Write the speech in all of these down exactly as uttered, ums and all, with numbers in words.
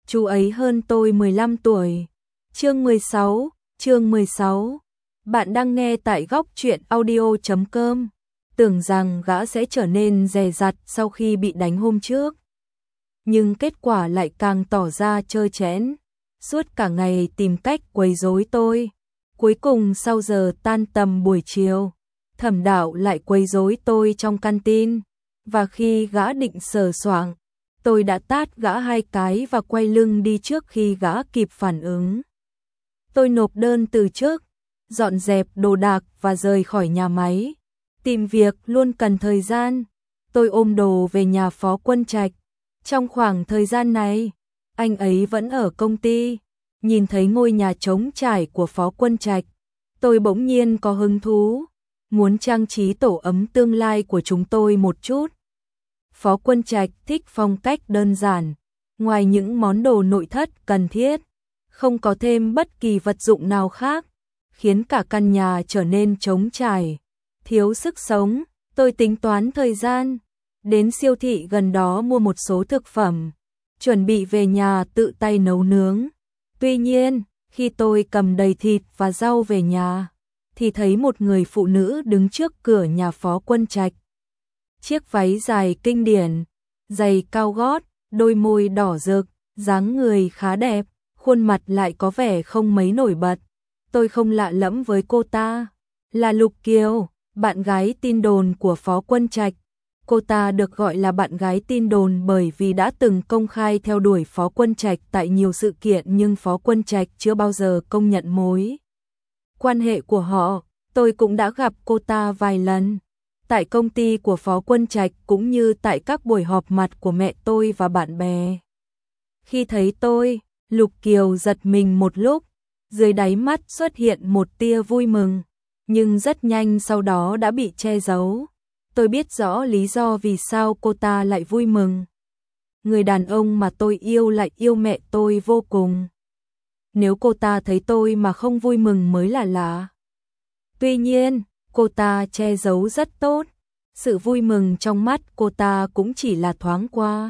chú ấy hơn tôi mười lăm tuổi. Chương mười sáu, chương mười sáu. Bạn đang nghe tại góc truyện audio chấm com. Tưởng rằng gã sẽ trở nên dè dặt sau khi bị đánh hôm trước. Nhưng kết quả lại càng tỏ ra trơ trẽn. Suốt cả ngày tìm cách quấy rối tôi. Cuối cùng sau giờ tan tầm buổi chiều, Thẩm Đạo lại quấy rối tôi trong canteen. Và khi gã định sờ soạng, tôi đã tát gã hai cái và quay lưng đi trước khi gã kịp phản ứng. Tôi nộp đơn từ chức, dọn dẹp đồ đạc và rời khỏi nhà máy. Tìm việc luôn cần thời gian. Tôi ôm đồ về nhà Phó Quân Trạch. Trong khoảng thời gian này, anh ấy vẫn ở công ty. Nhìn thấy ngôi nhà trống trải của Phó Quân Trạch, tôi bỗng nhiên có hứng thú, muốn trang trí tổ ấm tương lai của chúng tôi một chút. Phó Quân Trạch thích phong cách đơn giản, ngoài những món đồ nội thất cần thiết, không có thêm bất kỳ vật dụng nào khác, khiến cả căn nhà trở nên trống trải, thiếu sức sống. Tôi tính toán thời gian, đến siêu thị gần đó mua một số thực phẩm, chuẩn bị về nhà tự tay nấu nướng. Tuy nhiên, khi tôi cầm đầy thịt và rau về nhà, thì thấy một người phụ nữ đứng trước cửa nhà Phó Quân Trạch. Chiếc váy dài kinh điển, giày cao gót, đôi môi đỏ rực, dáng người khá đẹp, khuôn mặt lại có vẻ không mấy nổi bật. Tôi không lạ lẫm với cô ta, là Lục Kiều, bạn gái tin đồn của Phó Quân Trạch. Cô ta được gọi là bạn gái tin đồn bởi vì đã từng công khai theo đuổi Phó Quân Trạch tại nhiều sự kiện, nhưng Phó Quân Trạch chưa bao giờ công nhận mối quan hệ của họ. Tôi cũng đã gặp cô ta vài lần, tại công ty của Phó Quân Trạch cũng như tại các buổi họp mặt của mẹ tôi và bạn bè. Khi thấy tôi, Lục Kiều giật mình một lúc, dưới đáy mắt xuất hiện một tia vui mừng, nhưng rất nhanh sau đó đã bị che giấu. Tôi biết rõ lý do vì sao cô ta lại vui mừng. Người đàn ông mà tôi yêu lại yêu mẹ tôi vô cùng. Nếu cô ta thấy tôi mà không vui mừng mới là lạ. Tuy nhiên, cô ta che giấu rất tốt. Sự vui mừng trong mắt cô ta cũng chỉ là thoáng qua.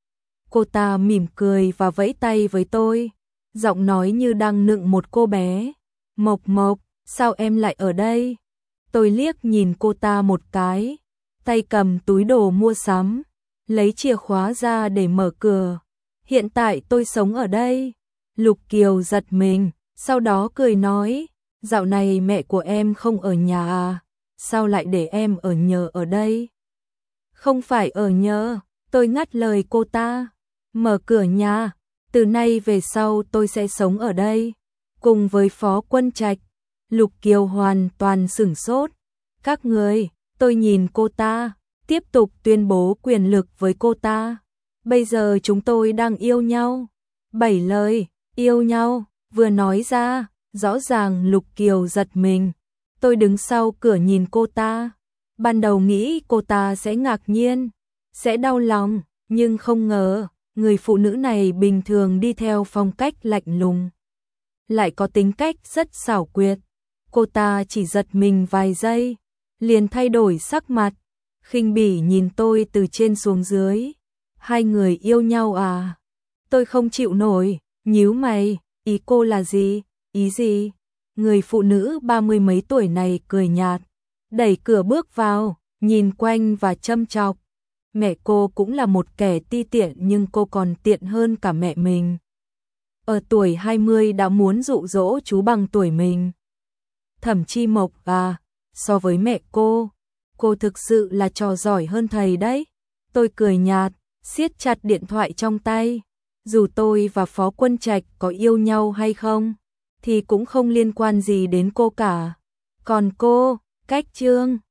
Cô ta mỉm cười và vẫy tay với tôi, giọng nói như đang nựng một cô bé. Mộc Mộc, sao em lại ở đây? Tôi liếc nhìn cô ta một cái, tay cầm túi đồ mua sắm, lấy chìa khóa ra để mở cửa. Hiện tại tôi sống ở đây. Lục Kiều giật mình, sau đó cười nói, dạo này mẹ của em không ở nhà à? Sao lại để em ở nhờ ở đây? Không phải ở nhờ, tôi ngắt lời cô ta. Mở cửa nhà, từ nay về sau tôi sẽ sống ở đây, cùng với Phó Quân Trạch. Lục Kiều hoàn toàn sửng sốt. Các người, tôi nhìn cô ta, tiếp tục tuyên bố quyền lực với cô ta. Bây giờ chúng tôi đang yêu nhau. Bảy lời, yêu nhau, vừa nói ra, rõ ràng Lục Kiều giật mình. Tôi đứng sau cửa nhìn cô ta. Ban đầu nghĩ cô ta sẽ ngạc nhiên, sẽ đau lòng, nhưng không ngờ, người phụ nữ này bình thường đi theo phong cách lạnh lùng, lại có tính cách rất xảo quyệt. Cô ta chỉ giật mình vài giây, liền thay đổi sắc mặt, khinh bỉ nhìn tôi từ trên xuống dưới. Hai người yêu nhau à? Tôi không chịu nổi, nhíu mày, ý cô là gì? Ý gì? Người phụ nữ ba mươi mấy tuổi này cười nhạt, đẩy cửa bước vào, nhìn quanh và châm chọc. Mẹ cô cũng là một kẻ ti tiện, nhưng cô còn tiện hơn cả mẹ mình. Ở tuổi hai mươi đã muốn dụ dỗ chú bằng tuổi mình. Thẩm Chi Mộc à, so với mẹ cô, cô thực sự là trò giỏi hơn thầy đấy. Tôi cười nhạt, siết chặt điện thoại trong tay. Dù tôi và Phó Quân Trạch có yêu nhau hay không, thì cũng không liên quan gì đến cô cả. Còn cô, cách Trương,